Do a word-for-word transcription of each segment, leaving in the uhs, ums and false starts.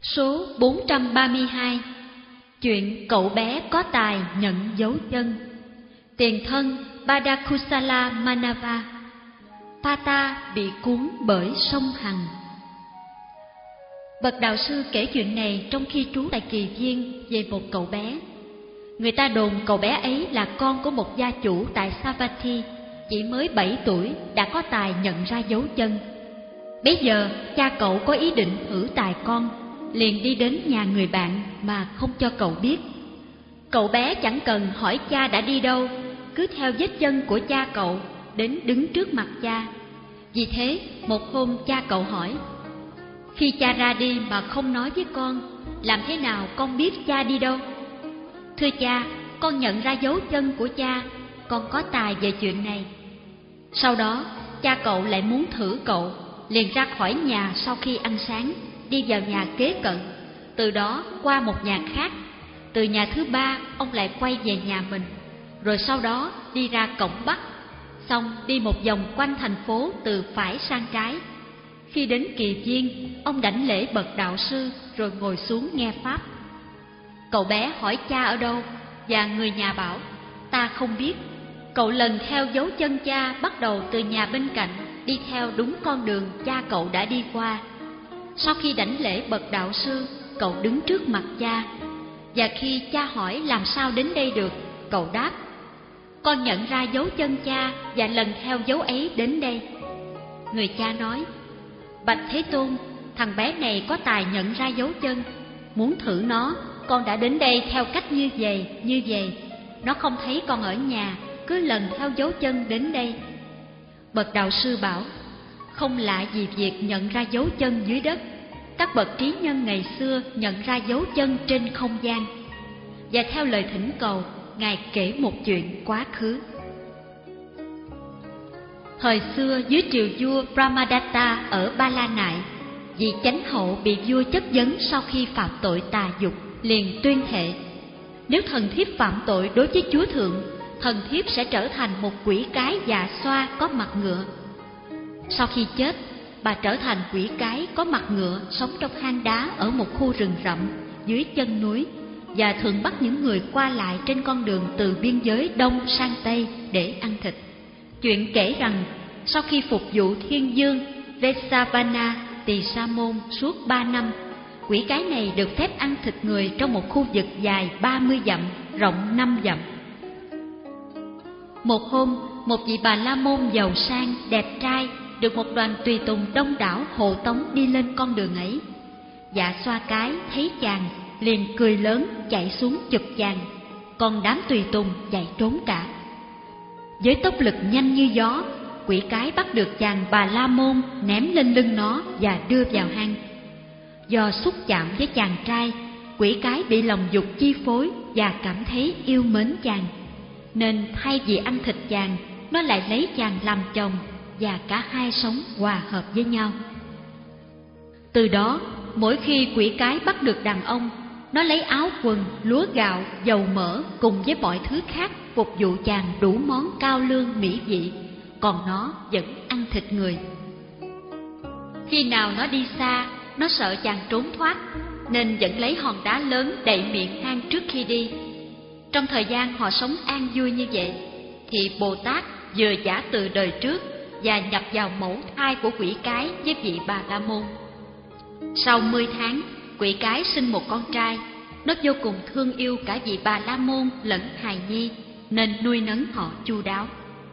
Số bốn trăm ba mươi hai. Chuyện cậu bé có tài nhận dấu chân. Tiền thân Badakusala Manava. Pata bị cuốn bởi sông Hằng. Bậc đạo sư kể chuyện này trong khi trú tại Kỳ Viên về một cậu bé. Người ta đồn cậu bé ấy là con của một gia chủ tại Savatthi, chỉ mới bảy tuổi đã có tài nhận ra dấu chân. Bấy giờ cha cậu có ý định thử tài con, liền đi đến nhà người bạn mà không cho cậu biết. Cậu bé chẳng cần hỏi cha đã đi đâu, cứ theo vết chân của cha cậu đến đứng trước mặt cha. Vì thế một hôm cha cậu hỏi: khi cha ra đi mà không nói với con, làm thế nào con biết cha đi đâu? Thưa cha, con nhận ra dấu chân của cha, con có tài về chuyện này. Sau đó cha cậu lại muốn thử cậu, liền ra khỏi nhà sau khi ăn sáng, đi vào nhà kế cận, từ đó qua một nhà khác. Từ nhà thứ ba ông lại quay về nhà mình, rồi sau đó đi ra cổng Bắc, xong đi một vòng quanh thành phố từ phải sang trái. Khi đến Kỳ Viên, ông đảnh lễ bậc đạo sư rồi ngồi xuống nghe pháp. Cậu bé hỏi cha ở đâu, và người nhà bảo: ta không biết. Cậu lần theo dấu chân cha, bắt đầu từ nhà bên cạnh, đi theo đúng con đường cha cậu đã đi qua. Sau khi đảnh lễ bậc đạo sư, cậu đứng trước mặt cha, và khi cha hỏi làm sao đến đây được, cậu đáp: con nhận ra dấu chân cha và lần theo dấu ấy đến đây. Người cha nói: bạch Thế Tôn, thằng bé này có tài nhận ra dấu chân. Muốn thử nó, con đã đến đây theo cách như vậy, như vậy. Nó không thấy con ở nhà, cứ lần theo dấu chân đến đây. Bậc đạo sư bảo: không lạ gì việc nhận ra dấu chân dưới đất. Các bậc trí nhân ngày xưa nhận ra dấu chân trên không gian. Và theo lời thỉnh cầu, Ngài kể một chuyện quá khứ. Thời xưa dưới triều vua Brahmadatta ở Ba La Nại, vị chánh hậu bị vua chất vấn sau khi phạm tội tà dục, liền tuyên thệ: nếu thần thiếp phạm tội đối với chúa thượng, thần thiếp sẽ trở thành một quỷ cái dạ xoa có mặt ngựa. Sau khi chết, bà trở thành quỷ cái có mặt ngựa, sống trong hang đá ở một khu rừng rậm dưới chân núi, và thường bắt những người qua lại trên con đường từ biên giới đông sang tây để ăn thịt. Chuyện kể rằng sau khi phục vụ thiên dương Vesavana Tỳ Sa Môn suốt ba năm, quỷ cái này được phép ăn thịt người trong một khu vực dài ba mươi dặm, rộng năm dặm. Một hôm, một vị Bà La Môn giàu sang, đẹp trai được một đoàn tùy tùng đông đảo hộ tống đi lên con đường ấy. Dạ xoa cái thấy chàng liền cười lớn chạy xuống chụp chàng, còn đám tùy tùng chạy trốn cả. Với tốc lực nhanh như gió, quỷ cái bắt được chàng Bà La Môn, ném lên lưng nó và đưa vào hang. Do xúc chạm với chàng trai, quỷ cái bị lòng dục chi phối và cảm thấy yêu mến chàng, nên thay vì ăn thịt chàng, nó lại lấy chàng làm chồng, và cả hai sống hòa hợp với nhau. Từ đó, mỗi khi quỷ cái bắt được đàn ông, nó lấy áo quần, lúa gạo, dầu mỡ cùng với mọi thứ khác phục vụ chàng đủ món cao lương mỹ vị, còn nó vẫn ăn thịt người. Khi nào nó đi xa, nó sợ chàng trốn thoát, nên vẫn lấy hòn đá lớn đậy miệng hang trước khi đi. Trong thời gian họ sống an vui như vậy, thì Bồ Tát vừa giả từ đời trước và nhập vào mẫu thai của quỷ cái với vị Bà La Môn. Sau mười tháng, quỷ cái sinh một con trai. Nó vô cùng thương yêu cả vị Bà La Môn lẫn hài nhi, nên nuôi nấng họ chu đáo.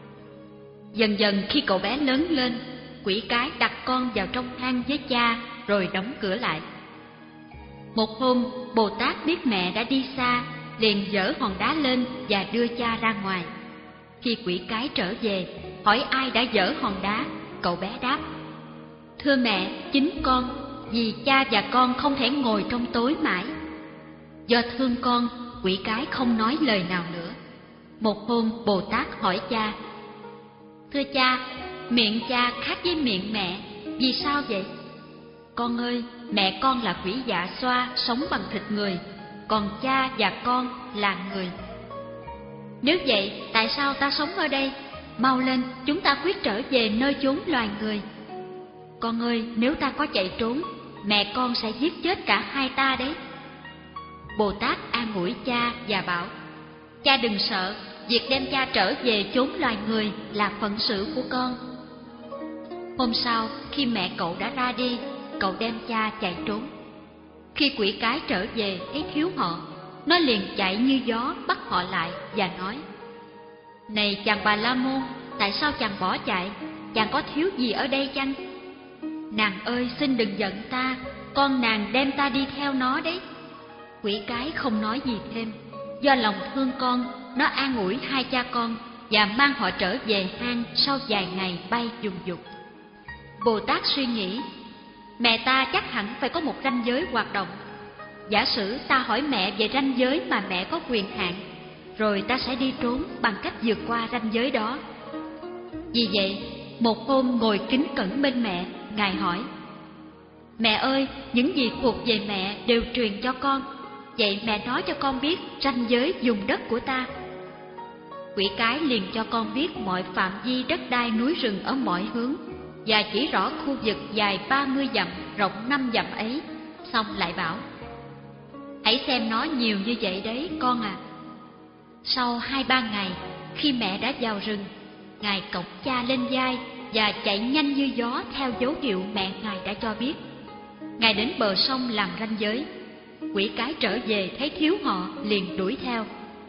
Dần dần khi cậu bé lớn lên, quỷ cái đặt con vào trong hang với cha rồi đóng cửa lại. Một hôm, Bồ Tát biết mẹ đã đi xa, liền giở hòn đá lên và đưa cha ra ngoài. Khi quỷ cái trở về, hỏi ai đã giở hòn đá, cậu bé đáp: thưa mẹ, chính con, vì cha và con không thể ngồi trong tối mãi. Do thương con, quỷ cái không nói lời nào nữa. Một hôm, Bồ Tát hỏi cha: thưa cha, miệng cha khác với miệng mẹ, vì sao vậy? Con ơi, mẹ con là quỷ dạ xoa sống bằng thịt người, còn cha và con là người. Nếu vậy, tại sao ta sống ở đây? Mau lên, chúng ta quyết trở về nơi chốn loài người. Con ơi, nếu ta có chạy trốn, mẹ con sẽ giết chết cả hai ta đấy. Bồ Tát an ủi cha và bảo: cha đừng sợ, việc đem cha trở về chốn loài người là phận sự của con. Hôm sau, khi mẹ cậu đã ra đi, cậu đem cha chạy trốn. Khi quỷ cái trở về thấy thiếu họ, nó liền chạy như gió bắt họ lại và nói: này chàng Bà La Môn, tại sao chàng bỏ chạy? Chàng có thiếu gì ở đây chăng? Nàng ơi, xin đừng giận ta, con nàng đem ta đi theo nó đấy. Quỷ cái không nói gì thêm. Do lòng thương con, nó an ủi hai cha con và mang họ trở về hang sau vài ngày bay vùng vụt. Bồ Tát suy nghĩ, mẹ ta chắc hẳn phải có một ranh giới hoạt động. Giả sử ta hỏi mẹ về ranh giới mà mẹ có quyền hạn, rồi ta sẽ đi trốn bằng cách vượt qua ranh giới đó. Vì vậy, một hôm ngồi kính cẩn bên mẹ, Ngài hỏi: mẹ ơi, những gì thuộc về mẹ đều truyền cho con. Vậy mẹ nói cho con biết ranh giới vùng đất của ta. Quỷ cái liền cho con biết mọi phạm vi đất đai núi rừng ở mọi hướng, và chỉ rõ khu vực dài ba mươi dặm, rộng năm dặm ấy. Xong lại bảo: hãy xem nó nhiều như vậy đấy con à. Sau hai ba ngày, khi mẹ đã vào rừng, Ngài cõng cha lên vai và chạy nhanh như gió theo dấu hiệu mẹ Ngài đã cho biết. Ngài đến bờ sông làm ranh giới. Quỷ cái trở về thấy thiếu họ liền đuổi theo.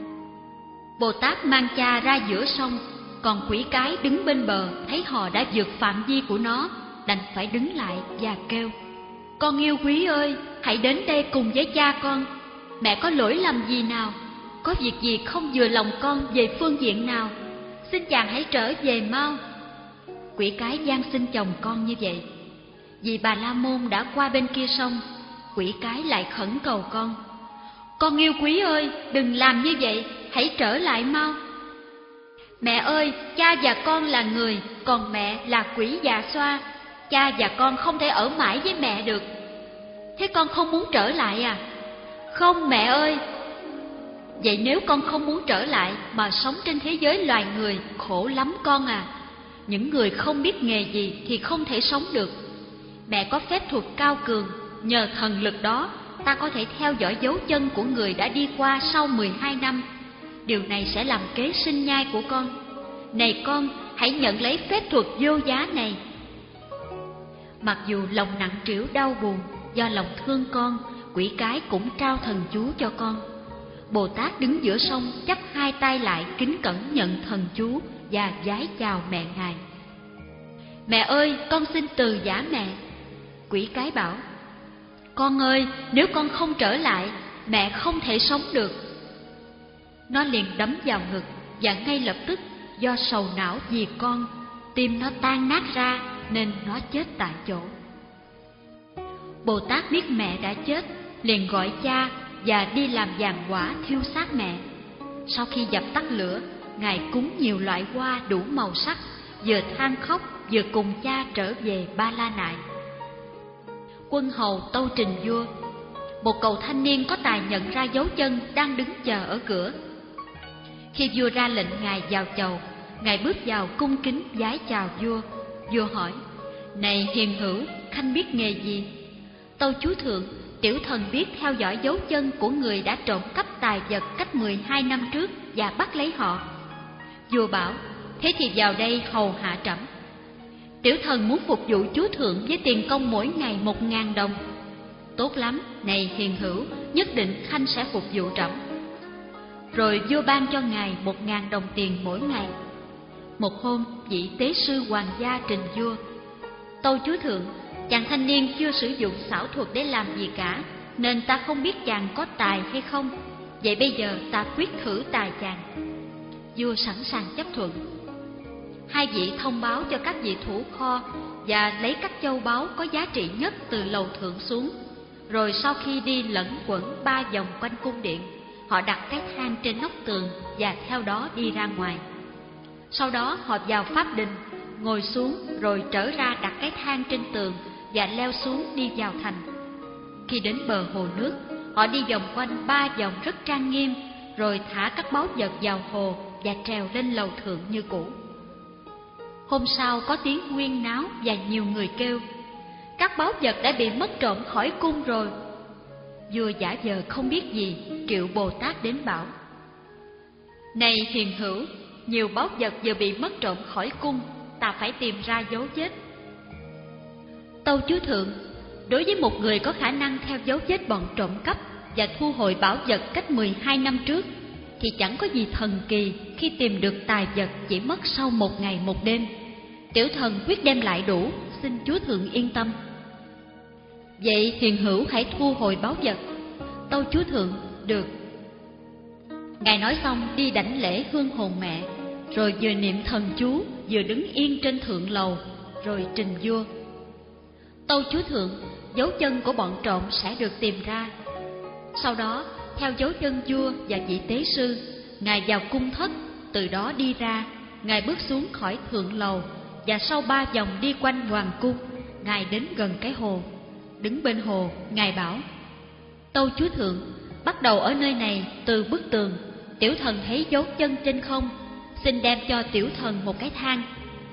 Bồ Tát mang cha ra giữa sông, còn quỷ cái đứng bên bờ thấy họ đã vượt phạm vi của nó, đành phải đứng lại và kêu: con yêu quý ơi, hãy đến đây cùng với cha con. Mẹ có lỗi lầm gì nào? Có việc gì không vừa lòng con về phương diện nào? Xin chàng hãy trở về mau. Quỷ cái van xin chồng con như vậy. Vì Bà La Môn đã qua bên kia sông, quỷ cái lại khẩn cầu con: con yêu quý ơi, đừng làm như vậy, hãy trở lại mau. Mẹ ơi, cha và con là người, còn mẹ là quỷ già xoa. Cha và con không thể ở mãi với mẹ được. Thế con không muốn trở lại à? Không mẹ ơi. Vậy nếu con không muốn trở lại mà sống trên thế giới loài người, khổ lắm con à. Những người không biết nghề gì thì không thể sống được. Mẹ có phép thuật cao cường, nhờ thần lực đó ta có thể theo dõi dấu chân của người đã đi qua sau mười hai năm. Điều này sẽ làm kế sinh nhai của con. Này con, hãy nhận lấy phép thuật vô giá này. Mặc dù lòng nặng trĩu đau buồn, do lòng thương con, quỷ cái cũng trao thần chú cho con. Bồ Tát đứng giữa sông, chắp hai tay lại kính cẩn nhận thần chú và vái chào mẹ Ngài. Mẹ ơi, con xin từ giả mẹ. Quỷ cái bảo: con ơi, nếu con không trở lại, mẹ không thể sống được. Nó liền đấm vào ngực, và ngay lập tức do sầu não vì con, tim nó tan nát ra nên nó chết tại chỗ. Bồ Tát biết mẹ đã chết, liền gọi cha và đi làm giàn quả thiêu xác mẹ. Sau khi dập tắt lửa, Ngài cúng nhiều loại hoa đủ màu sắc, vừa than khóc vừa cùng cha trở về Ba La Nại. Quân hầu tâu trình vua: một cậu thanh niên có tài nhận ra dấu chân đang đứng chờ ở cửa. Khi vua ra lệnh Ngài vào chầu, Ngài bước vào cung kính vái chào vua. Vua hỏi: này hiền hữu, khanh biết nghề gì? Tâu chúa thượng, tiểu thần biết theo dõi dấu chân của người đã trộm cắp tài vật cách mười hai năm trước và bắt lấy họ. Vua bảo: thế thì vào đây hầu hạ trẫm. Tiểu thần muốn phục vụ chúa thượng với tiền công mỗi ngày một ngàn đồng. Tốt lắm, này hiền hữu, nhất định khanh sẽ phục vụ trẫm. Rồi vua ban cho Ngài một ngàn đồng tiền mỗi ngày. Một hôm, vị tế sư hoàng gia trình vua: tâu chúa thượng, chàng thanh niên chưa sử dụng xảo thuật để làm gì cả, nên ta không biết chàng có tài hay không. Vậy bây giờ ta quyết thử tài chàng. Vua sẵn sàng chấp thuận. Hai vị thông báo cho các vị thủ kho và lấy các châu báu có giá trị nhất từ lầu thượng xuống. Rồi sau khi đi lẫn quẩn ba vòng quanh cung điện, họ đặt cái thang trên nóc tường và theo đó đi ra ngoài. Sau đó họ vào pháp đình, ngồi xuống rồi trở ra đặt cái thang trên tường và leo xuống đi vào thành. Khi đến bờ hồ nước, họ đi vòng quanh ba vòng rất trang nghiêm, rồi thả các báu vật vào hồ và trèo lên lầu thượng như cũ. Hôm sau có tiếng huyên náo và nhiều người kêu: các báu vật đã bị mất trộm khỏi cung rồi. Vua giả vờ không biết gì, triệu Bồ Tát đến bảo: Này hiền hữu, nhiều báu vật vừa bị mất trộm khỏi cung, ta phải tìm ra dấu vết. Tâu chúa thượng, đối với một người có khả năng theo dấu vết bọn trộm cắp và thu hồi bảo vật cách mười hai năm trước, thì chẳng có gì thần kỳ khi tìm được tài vật chỉ mất sau một ngày một đêm. Tiểu thần quyết đem lại đủ, xin chúa thượng yên tâm. Vậy hiền hữu hãy thu hồi báu vật. Tâu chúa thượng: Được. Ngài nói xong đi đảnh lễ hương hồn mẹ, rồi vừa niệm thần chú vừa đứng yên trên thượng lầu, rồi trình vua: Tâu chúa thượng, dấu chân của bọn trộm sẽ được tìm ra. Sau đó theo dấu chân vua và vị tế sư, ngài vào cung thất, từ đó đi ra. Ngài bước xuống khỏi thượng lầu, và sau ba vòng đi quanh hoàng cung, ngài đến gần cái hồ. Đứng bên hồ, ngài bảo: Tâu chúa thượng, bắt đầu ở nơi này từ bức tường, tiểu thần thấy dấu chân trên không, xin đem cho tiểu thần một cái thang.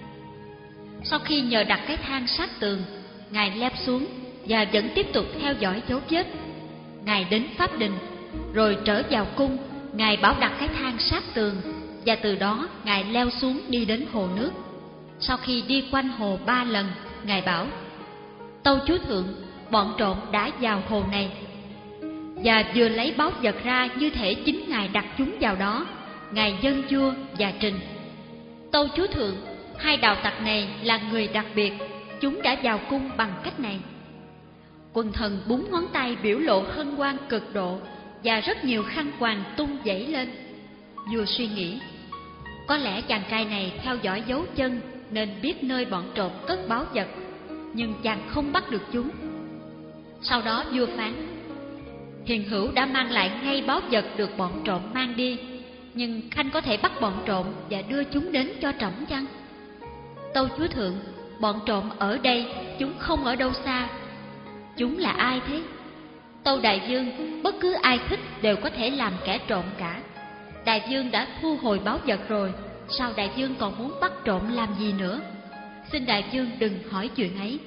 Sau khi nhờ đặt cái thang sát tường, ngài leo xuống và vẫn tiếp tục theo dõi dấu vết. Ngài đến pháp đình, rồi trở vào cung, ngài bảo đặt cái thang sát tường, và từ đó ngài leo xuống đi đến hồ nước. Sau khi đi quanh hồ ba lần, ngài bảo: Tâu chúa thượng, bọn trộm đã vào hồ này. Và vừa lấy báu vật ra như thể chính ngài đặt chúng vào đó, ngài dâng vua và trình: Tâu chúa thượng, hai đạo tặc này là người đặc biệt, chúng đã vào cung bằng cách này. Quần thần búng ngón tay biểu lộ hân hoan cực độ, và rất nhiều khăn quàng tung vẩy lên. Vua suy nghĩ, có lẽ chàng trai này theo dõi dấu chân nên biết nơi bọn trộm cất báu vật, nhưng chàng không bắt được chúng. Sau đó vua phán: Hiền hữu đã mang lại ngay báu vật được bọn trộm mang đi, nhưng khanh có thể bắt bọn trộm và đưa chúng đến cho trẫm chăng? Tâu chúa thượng, bọn trộm ở đây, chúng không ở đâu xa. Chúng là ai thế? Tâu đại vương, bất cứ ai thích đều có thể làm kẻ trộm cả. Đại vương đã thu hồi báu vật rồi, sao đại vương còn muốn bắt trộm làm gì nữa? Xin đại vương đừng hỏi chuyện ấy.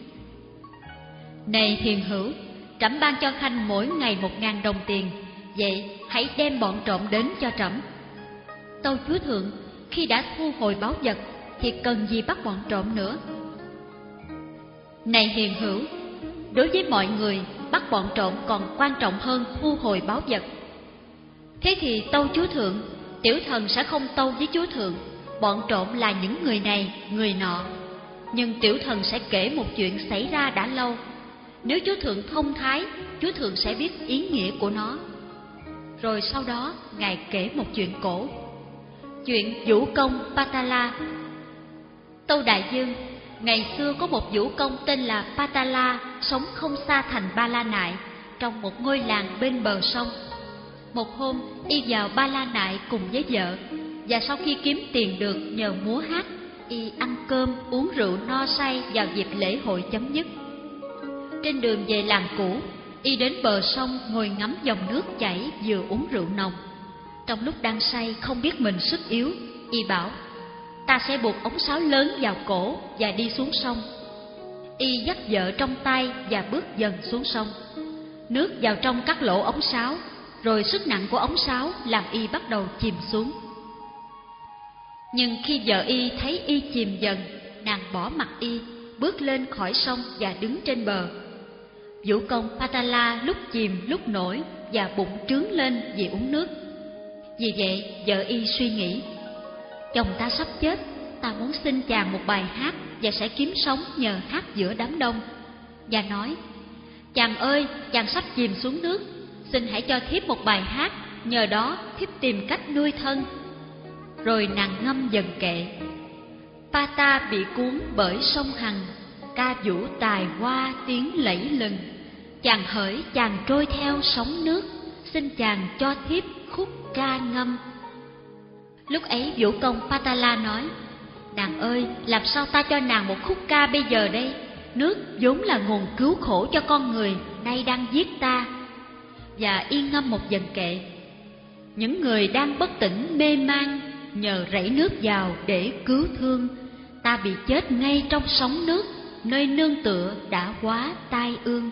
Này hiền hữu, trẫm ban cho khanh mỗi ngày một ngàn đồng tiền, vậy hãy đem bọn trộm đến cho trẫm. Tâu chúa thượng, khi đã thu hồi báu vật thì cần gì bắt bọn trộm nữa? Này hiền hữu, đối với mọi người, bắt bọn trộm còn quan trọng hơn thu hồi báu vật. Thế thì tâu chúa thượng, tiểu thần sẽ không tâu với chúa thượng bọn trộm là những người này, người nọ. Nhưng tiểu thần sẽ kể một chuyện xảy ra đã lâu. Nếu chúa thượng thông thái, chúa thượng sẽ biết ý nghĩa của nó. Rồi sau đó ngài kể một chuyện cổ, chuyện vũ công Patala. Tâu đại vương, ngày xưa có một vũ công tên là Patala, sống không xa thành Ba La Nại, trong một ngôi làng bên bờ sông. Một hôm, y vào Ba La Nại cùng với vợ, và sau khi kiếm tiền được nhờ múa hát, y ăn cơm uống rượu no say vào dịp lễ hội chấm dứt. Trên đường về làng cũ, y đến bờ sông ngồi ngắm dòng nước chảy vừa uống rượu nồng. Trong lúc đang say không biết mình sức yếu, y bảo: Ta sẽ buộc ống sáo lớn vào cổ và đi xuống sông. Y dắt vợ trong tay và bước dần xuống sông. Nước vào trong các lỗ ống sáo, rồi sức nặng của ống sáo làm y bắt đầu chìm xuống. Nhưng khi vợ y thấy y chìm dần, nàng bỏ mặc y, bước lên khỏi sông và đứng trên bờ. Vũ công Patala lúc chìm lúc nổi và bụng trướng lên vì uống nước. Vì vậy vợ y suy nghĩ: Chồng ta sắp chết, ta muốn xin chàng một bài hát và sẽ kiếm sống nhờ hát giữa đám đông. Và nói: Chàng ơi, chàng sắp chìm xuống nước, xin hãy cho thiếp một bài hát, nhờ đó thiếp tìm cách nuôi thân. Rồi nàng ngâm dần kệ: Pata bị cuốn bởi sông Hằng, ca vũ tài hoa tiếng lẫy lừng. Chàng hỡi chàng trôi theo sóng nước, xin chàng cho thiếp khúc ca ngâm. Lúc ấy vũ công Patala nói: Nàng ơi, làm sao ta cho nàng một khúc ca bây giờ đây? Nước vốn là nguồn cứu khổ cho con người, nay đang giết ta. Và y ngâm một dần kệ: Những người đang bất tỉnh mê man, nhờ rảy nước vào để cứu thương, ta bị chết ngay trong sóng nước, nơi nương tựa đã quá tai ương.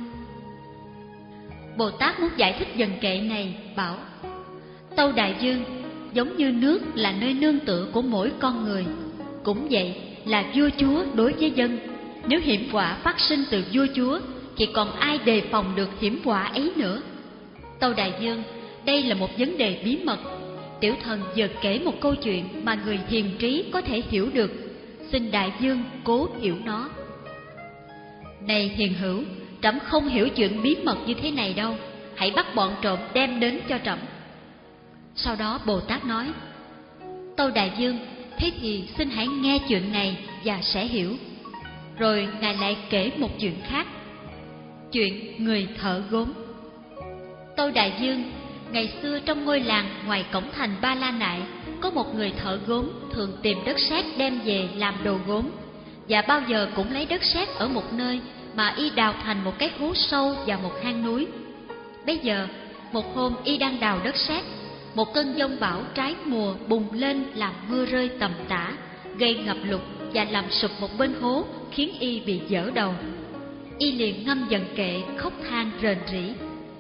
Bồ Tát muốn giải thích dần kệ này, bảo: Tâu Đại Dương, giống như nước là nơi nương tựa của mỗi con người, cũng vậy là vua chúa đối với dân. Nếu hiểm họa phát sinh từ vua chúa thì còn ai đề phòng được hiểm họa ấy nữa? Tâu Đại Dương, đây là một vấn đề bí mật. Tiểu thần vừa kể một câu chuyện mà người hiền trí có thể hiểu được, xin Đại Dương cố hiểu nó. Này hiền hữu, trẫm không hiểu chuyện bí mật như thế này đâu, hãy bắt bọn trộm đem đến cho trẫm. Sau đó Bồ Tát nói: Tâu Đại Dương, thế thì xin hãy nghe chuyện này và sẽ hiểu. Rồi Ngài lại kể một chuyện khác, chuyện người thợ gốm. Tâu Đại Dương, ngày xưa trong ngôi làng ngoài cổng thành Ba La Nại, có một người thợ gốm thường tìm đất sét đem về làm đồ gốm, và bao giờ cũng lấy đất sét ở một nơi mà y đào thành một cái hố sâu vào một hang núi. Bây giờ, một hôm y đang đào đất sét, một cơn giông bão trái mùa bùng lên làm mưa rơi tầm tã, gây ngập lụt và làm sụp một bên hố, khiến y bị vỡ đầu. Y liền ngâm dần kệ, khóc than rền rĩ: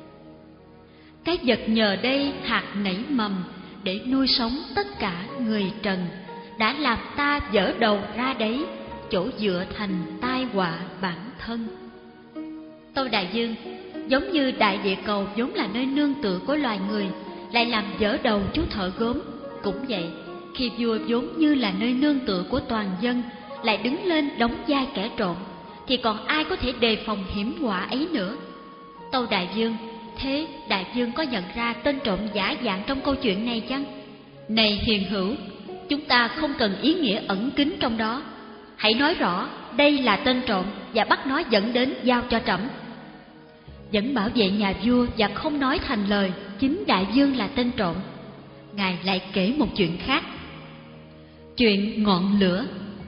Cái vật nhờ đây hạt nảy mầm, để nuôi sống tất cả người trần, đã làm ta vỡ đầu ra đấy, chỗ dựa thành tai họa bản thân. Tâu Đại Dương, giống như đại địa cầu vốn là nơi nương tựa của loài người, lại làm vỡ đầu chú thợ gốm, cũng vậy, khi vua vốn như là nơi nương tựa của toàn dân, lại đứng lên đóng vai kẻ trộm, thì còn ai có thể đề phòng hiểm họa ấy nữa? Tâu Đại Dương, thế Đại Dương có nhận ra tên trộm giả dạng trong câu chuyện này chăng? Này hiền hữu, chúng ta không cần ý nghĩa ẩn kín trong đó. Hãy nói rõ đây là tên trộm và bắt nó dẫn đến giao cho trẫm. Vẫn bảo vệ nhà vua và không nói thành lời chính Đại Dương là tên trộm. Ngài lại kể một chuyện khác, chuyện ngọn lửa.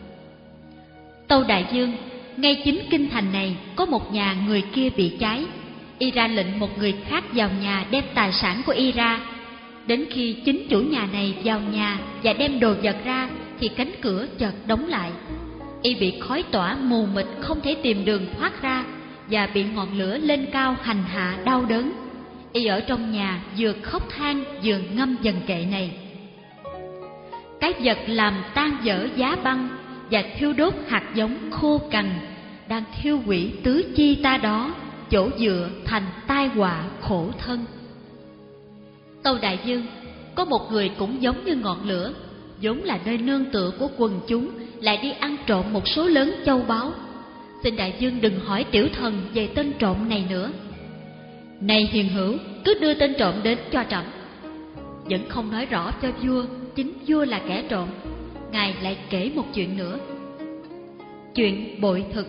Tâu Đại Dương, ngay chính kinh thành này có một nhà người kia bị cháy. Y ra lệnh một người khác vào nhà đem tài sản của y ra. Đến khi chính chủ nhà này vào nhà và đem đồ vật ra thì cánh cửa chợt đóng lại. Y bị khói tỏa mù mịt, không thể tìm đường thoát ra, và bị ngọn lửa lên cao hành hạ đau đớn. Y ở trong nhà vừa khóc than vừa ngâm dần kệ này: Cái vật làm tan dở giá băng và thiêu đốt hạt giống khô cằn, đang thiêu hủy tứ chi ta đó, chỗ dựa thành tai họa khổ thân. Tâu Đại Dương, có một người cũng giống như ngọn lửa, vốn là nơi nương tựa của quần chúng, lại đi ăn trộm một số lớn châu báu. Xin Đại Dương đừng hỏi tiểu thần về tên trộm này nữa. Này hiền hữu, cứ đưa tên trộm đến cho trẫm. Vẫn không nói rõ cho vua chính vua là kẻ trộm. Ngài lại kể một chuyện nữa, chuyện bội thực.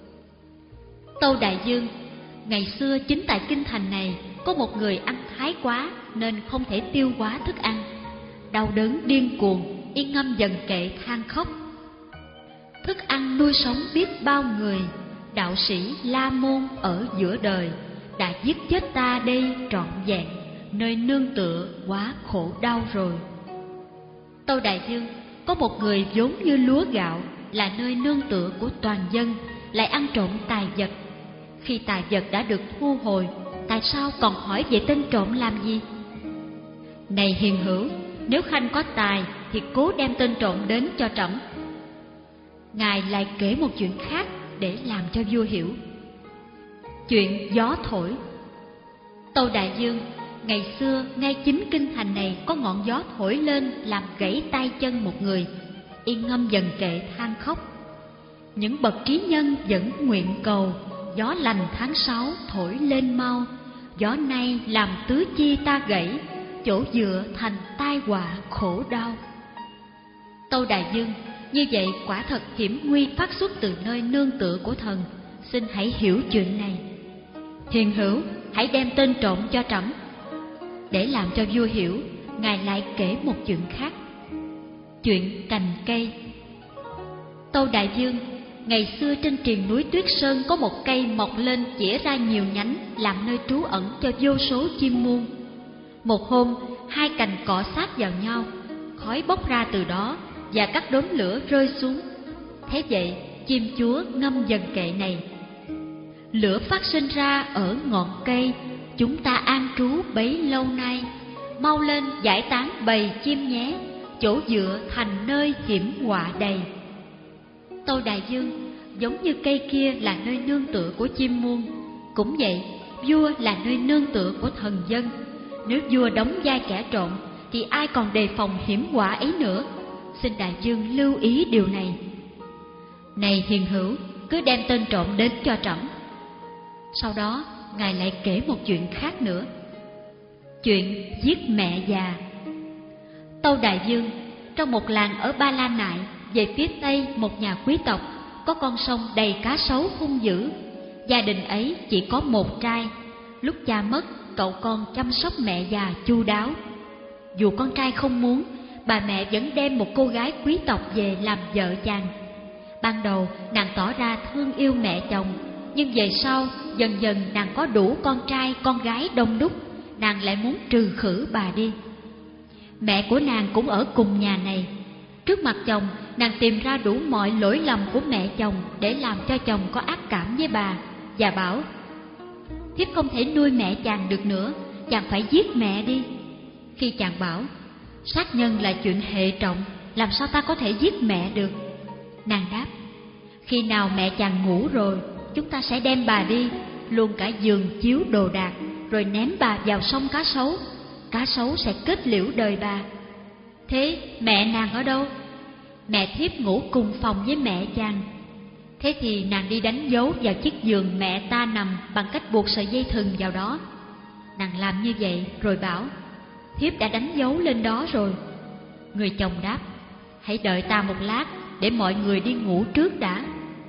Tâu Đại Dương, ngày xưa chính tại kinh thành này có một người ăn thái quá nên không thể tiêu hóa thức ăn. Đau đớn điên cuồng, y ngâm dần kệ than khóc: Thức ăn nuôi sống biết bao người, đạo sĩ La Môn ở giữa đời, đã giết chết ta đây trọn vẹn, nơi nương tựa quá khổ đau rồi. Tâu Đại Dương, có một người vốn như lúa gạo, là nơi nương tựa của toàn dân, lại ăn trộm tài vật. Khi tài vật đã được thu hồi, tại sao còn hỏi về tên trộm làm gì? Này hiền hữu, nếu khanh có tài thì cố đem tên trộm đến cho trẫm. Ngài lại kể một chuyện khác để làm cho vua hiểu, chuyện gió thổi. Tâu Đại Dương, ngày xưa ngay chính kinh thành này có ngọn gió thổi lên làm gãy tay chân một người. Y ngâm dần kệ than khóc: Những bậc trí nhân vẫn nguyện cầu, gió lành tháng sáu thổi lên mau, gió nay làm tứ chi ta gãy, chỗ dựa thành tai họa khổ đau. Tâu Đại Dương, như vậy quả thật hiểm nguy phát xuất từ nơi nương tựa của thần. Xin hãy hiểu chuyện này. Hiền hữu, hãy đem tên trộm cho trẫm. Để làm cho vua hiểu, Ngài lại kể một chuyện khác, chuyện cành cây. Tâu Đại Dương, ngày xưa trên triền núi Tuyết Sơn có một cây mọc lên chĩa ra nhiều nhánh, làm nơi trú ẩn cho vô số chim muôn. Một hôm, hai cành cọ sát vào nhau, khói bốc ra từ đó và các đốm lửa rơi xuống. Thế vậy, chim chúa ngâm dần kệ này. Lửa phát sinh ra ở ngọn cây, chúng ta an trú bấy lâu nay. Mau lên giải tán bầy chim nhé, chỗ dựa thành nơi hiểm họa đầy. Tâu đại dương, giống như cây kia là nơi nương tựa của chim muông, cũng vậy, vua là nơi nương tựa của thần dân. Nếu vua đóng vai kẻ trộm, thì ai còn đề phòng hiểm họa ấy nữa. Xin đại dương lưu ý điều này. Này hiền hữu, cứ đem tên trộm đến cho trẫm. Sau đó, ngài lại kể một chuyện khác nữa. Chuyện giết mẹ già. Tâu đại dương, trong một làng ở Ba La Nại, về phía tây một nhà quý tộc, có con sông đầy cá sấu hung dữ. Gia đình ấy chỉ có một trai. Lúc cha mất, cậu con chăm sóc mẹ già chu đáo. Dù con trai không muốn, bà mẹ vẫn đem một cô gái quý tộc về làm vợ chàng. Ban đầu nàng tỏ ra thương yêu mẹ chồng, nhưng về sau dần dần nàng có đủ con trai con gái đông đúc, nàng lại muốn trừ khử bà đi. Mẹ của nàng cũng ở cùng nhà này. Trước mặt chồng, nàng tìm ra đủ mọi lỗi lầm của mẹ chồng để làm cho chồng có ác cảm với bà, và bảo: thiếp không thể nuôi mẹ chàng được nữa, chàng phải giết mẹ đi. Khi chàng bảo: sát nhân là chuyện hệ trọng, làm sao ta có thể giết mẹ được? Nàng đáp: khi nào mẹ chàng ngủ rồi, chúng ta sẽ đem bà đi, luôn cả giường chiếu đồ đạc, rồi ném bà vào sông cá sấu. Cá sấu sẽ kết liễu đời bà. Thế mẹ nàng ở đâu? Mẹ thiếp ngủ cùng phòng với mẹ chàng. Thế thì nàng đi đánh dấu vào chiếc giường mẹ ta nằm bằng cách buộc sợi dây thừng vào đó. Nàng làm như vậy rồi bảo: thiếp đã đánh dấu lên đó rồi. Người chồng đáp: hãy đợi ta một lát, để mọi người đi ngủ trước đã.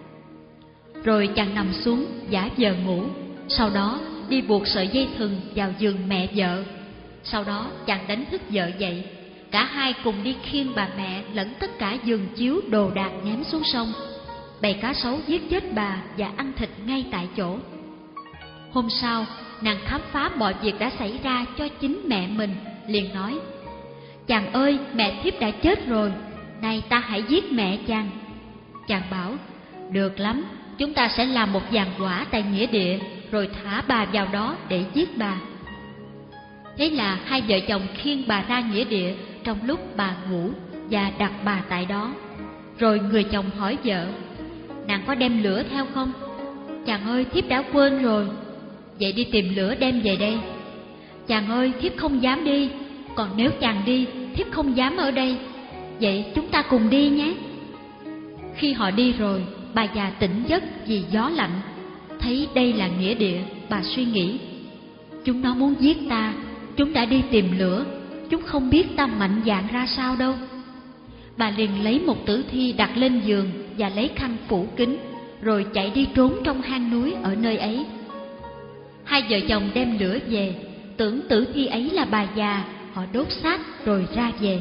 Rồi chàng nằm xuống giả vờ ngủ, sau đó đi buộc sợi dây thừng vào giường mẹ vợ. Sau đó chàng đánh thức vợ dậy, cả hai cùng đi khiêng bà mẹ lẫn tất cả giường chiếu đồ đạc ném xuống sông. Bầy cá sấu giết chết bà và ăn thịt ngay tại chỗ. Hôm sau, nàng khám phá mọi việc đã xảy ra cho chính mẹ mình, liền nói: chàng ơi, mẹ thiếp đã chết rồi, nay ta hãy giết mẹ chàng. Chàng bảo: được lắm, chúng ta sẽ làm một giàn quả tại nghĩa địa, rồi thả bà vào đó để giết bà. Thế là hai vợ chồng khiêng bà ra nghĩa địa trong lúc bà ngủ và đặt bà tại đó. Rồi người chồng hỏi vợ: nàng có đem lửa theo không? Chàng ơi, thiếp đã quên rồi. Vậy đi tìm lửa đem về đây. Chàng ơi, thiếp không dám đi. Còn nếu chàng đi, thiếp không dám ở đây. Vậy chúng ta cùng đi nhé. Khi họ đi rồi, bà già tỉnh giấc vì gió lạnh. Thấy đây là nghĩa địa, bà suy nghĩ: chúng nó muốn giết ta, chúng đã đi tìm lửa, chúng không biết ta mạnh dạn ra sao đâu. Bà liền lấy một tử thi đặt lên giường và lấy khăn phủ kín, rồi chạy đi trốn trong hang núi ở nơi ấy. Hai vợ chồng đem lửa về, tưởng tử thi ấy là bà già, họ đốt xác rồi ra về.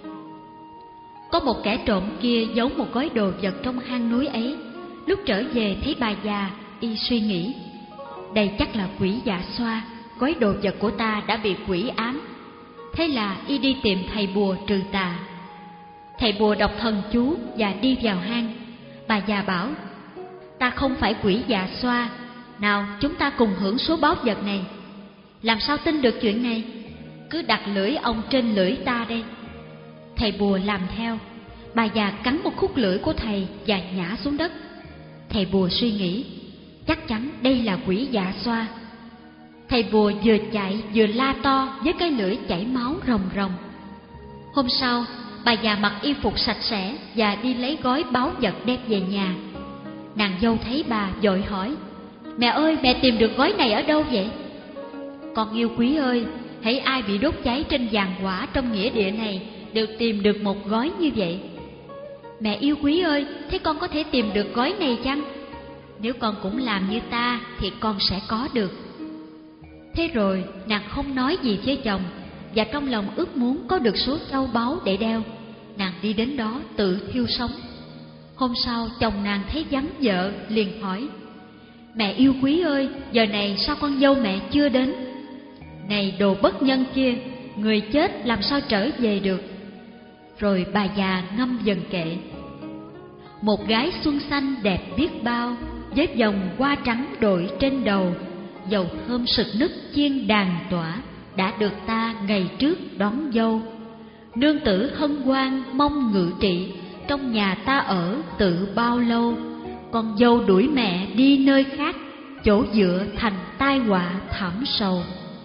Có một kẻ trộm kia giấu một gói đồ vật trong hang núi ấy. Lúc trở về thấy bà già, y suy nghĩ: đây chắc là quỷ dạ xoa, gói đồ vật của ta đã bị quỷ ám. Thế là y đi tìm thầy bùa trừ tà. Thầy bùa đọc thần chú và đi vào hang. Bà già bảo: ta không phải quỷ dạ xoa, nào chúng ta cùng hưởng số báu vật này. Làm sao tin được chuyện này? Cứ đặt lưỡi ông trên lưỡi ta đây. Thầy bùa làm theo. Bà già cắn một khúc lưỡi của thầy và nhả xuống đất. Thầy bùa suy nghĩ: chắc chắn đây là quỷ dạ xoa. Thầy bùa vừa chạy vừa la to với cái lưỡi chảy máu ròng ròng. Hôm sau, bà già mặc y phục sạch sẽ và đi lấy gói báu vật đem về nhà. Nàng dâu thấy bà vội hỏi: mẹ ơi, mẹ tìm được gói này ở đâu vậy? Con yêu quý ơi, hễ ai bị đốt cháy trên giàn quả trong nghĩa địa này đều tìm được một gói như vậy. Mẹ yêu quý ơi, thế con có thể tìm được gói này chăng? Nếu con cũng làm như ta thì con sẽ có được. Thế rồi nàng không nói gì với chồng, và trong lòng ước muốn có được số châu báu để đeo. Nàng đi đến đó tự thiêu sống. Hôm sau chồng nàng thấy vắng vợ, liền hỏi: mẹ yêu quý ơi, giờ này sao con dâu mẹ chưa đến? Này đồ bất nhân kia, người chết làm sao trở về được? Rồi bà già ngâm dần kệ: Một gái xuân xanh đẹp biết bao, với vòng hoa trắng đội trên đầu, dầu thơm sực nức chiên đàn tỏa, đã được ta ngày trước đón dâu. Nương tử hân hoan mong ngự trị, trong nhà ta ở tự bao lâu. Con dâu đuổi mẹ đi nơi khác, chỗ dựa thành tai họa thảm sầu.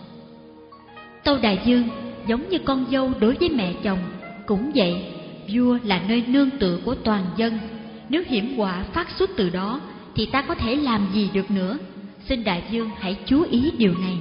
Tâu Đại Dương giống như con dâu đối với mẹ chồng. Cũng vậy, vua là nơi nương tựa của toàn dân. Nếu hiểm họa phát xuất từ đó thì ta có thể làm gì được nữa? Xin đại vương hãy chú ý điều này.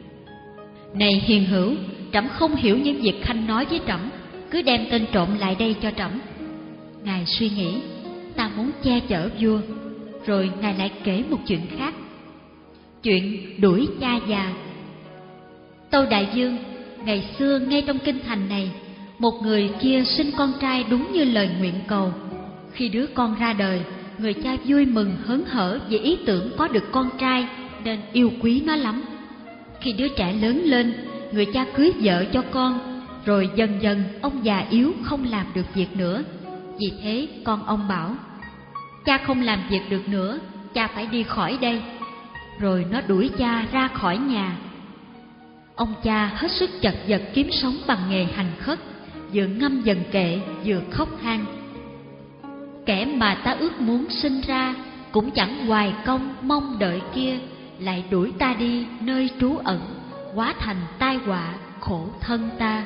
Này hiền hữu, trẫm không hiểu những việc khanh nói với trẫm, cứ đem tên trộm lại đây cho trẫm. Ngài suy nghĩ, ta muốn che chở vua. Rồi ngài lại kể một chuyện khác, chuyện đuổi cha già. Tâu đại vương, ngày xưa ngay trong kinh thành này, một người kia sinh con trai đúng như lời nguyện cầu. Khi đứa con ra đời, người cha vui mừng hớn hở vì ý tưởng có được con trai nên yêu quý nó lắm. Khi đứa trẻ lớn lên, người cha cưới vợ cho con, rồi dần dần ông già yếu không làm được việc nữa. Vì thế con ông bảo, cha không làm việc được nữa, cha phải đi khỏi đây. Rồi nó đuổi cha ra khỏi nhà. Ông cha hết sức chật vật kiếm sống bằng nghề hành khất, vừa ngâm dần kệ vừa khóc than. Kẻ mà ta ước muốn sinh ra, cũng chẳng hoài công mong đợi kia, lại đuổi ta đi nơi trú ẩn, hóa thành tai họa khổ thân ta.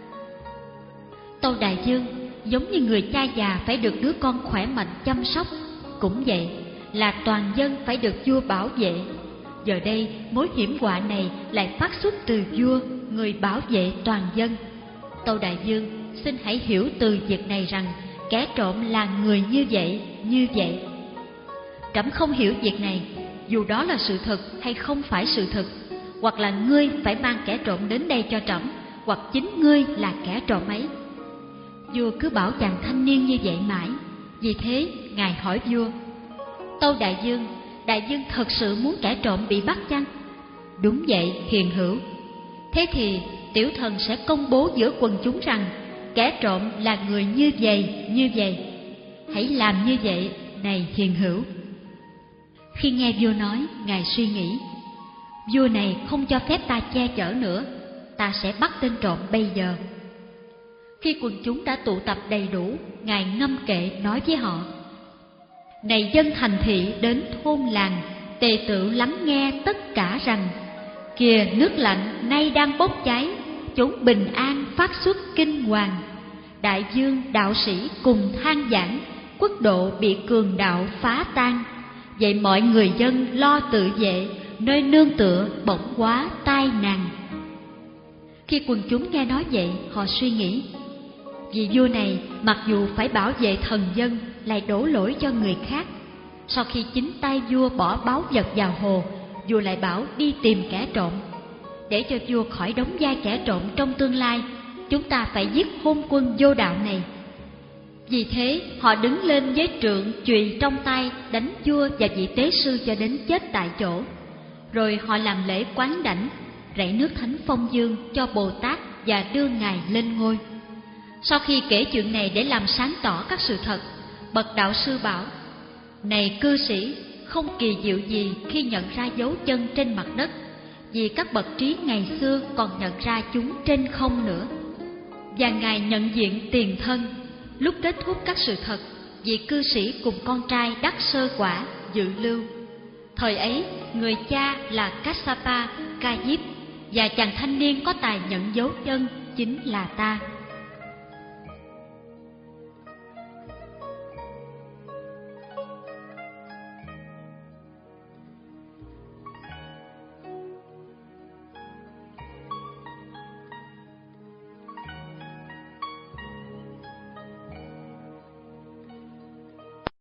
Tâu đại vương, giống như người cha già phải được đứa con khỏe mạnh chăm sóc, cũng vậy là toàn dân phải được vua bảo vệ. Giờ đây mối hiểm họa này lại phát xuất từ vua, người bảo vệ toàn dân. Tâu đại vương, xin hãy hiểu từ việc này rằng kẻ trộm là người như vậy, như vậy. Trẫm không hiểu việc này, dù đó là sự thật hay không phải sự thật. Hoặc là ngươi phải mang kẻ trộm đến đây cho trẫm, hoặc chính ngươi là kẻ trộm ấy. Vua cứ bảo chàng thanh niên như vậy mãi. Vì thế ngài hỏi vua, Tâu đại vương, đại vương thật sự muốn kẻ trộm bị bắt chăng? Đúng vậy hiền hữu. Thế thì tiểu thần sẽ công bố giữa quần chúng rằng kẻ trộm là người như vậy, như vậy. Hãy làm như vậy, này hiền hữu. Khi nghe vua nói, ngài suy nghĩ, vua này không cho phép ta che chở nữa, ta sẽ bắt tên trộm bây giờ. Khi quần chúng đã tụ tập đầy đủ, ngài ngâm kệ nói với họ, này dân thành thị đến thôn làng, tề tựu lắng nghe tất cả rằng, kìa nước lạnh nay đang bốc cháy, chốn bình an phát xuất kinh hoàng. Đại vương đạo sĩ cùng than giảng, quốc độ bị cường đạo phá tan. Vậy mọi người dân lo tự vệ, nơi nương tựa bỗng quá tai nạn. Khi quần chúng nghe nói vậy, họ suy nghĩ, vì vua này mặc dù phải bảo vệ thần dân, lại đổ lỗi cho người khác. Sau khi chính tay vua bỏ báu vật vào hồ, vua lại bảo đi tìm kẻ trộm. Để cho vua khỏi đóng vai kẻ trộm trong tương lai, chúng ta phải giết hôn quân vô đạo này. Vì thế họ đứng lên với trượng chùy trong tay, đánh vua và vị tế sư cho đến chết tại chỗ. Rồi họ làm lễ quán đảnh, rảy nước thánh phong dương cho Bồ Tát và đưa ngài lên ngôi. Sau khi kể chuyện này để làm sáng tỏ các sự thật, bậc đạo sư bảo, này cư sĩ, không kỳ diệu gì khi nhận ra dấu chân trên mặt đất, vì các bậc trí ngày xưa còn nhận ra chúng trên không nữa. Và ngài nhận diện tiền thân. Lúc kết thúc các sự thật, vị cư sĩ cùng con trai đắc sơ quả dự lưu. Thời ấy, người cha là Kassapa, Ca Diếp, và chàng thanh niên có tài nhận dấu chân chính là ta.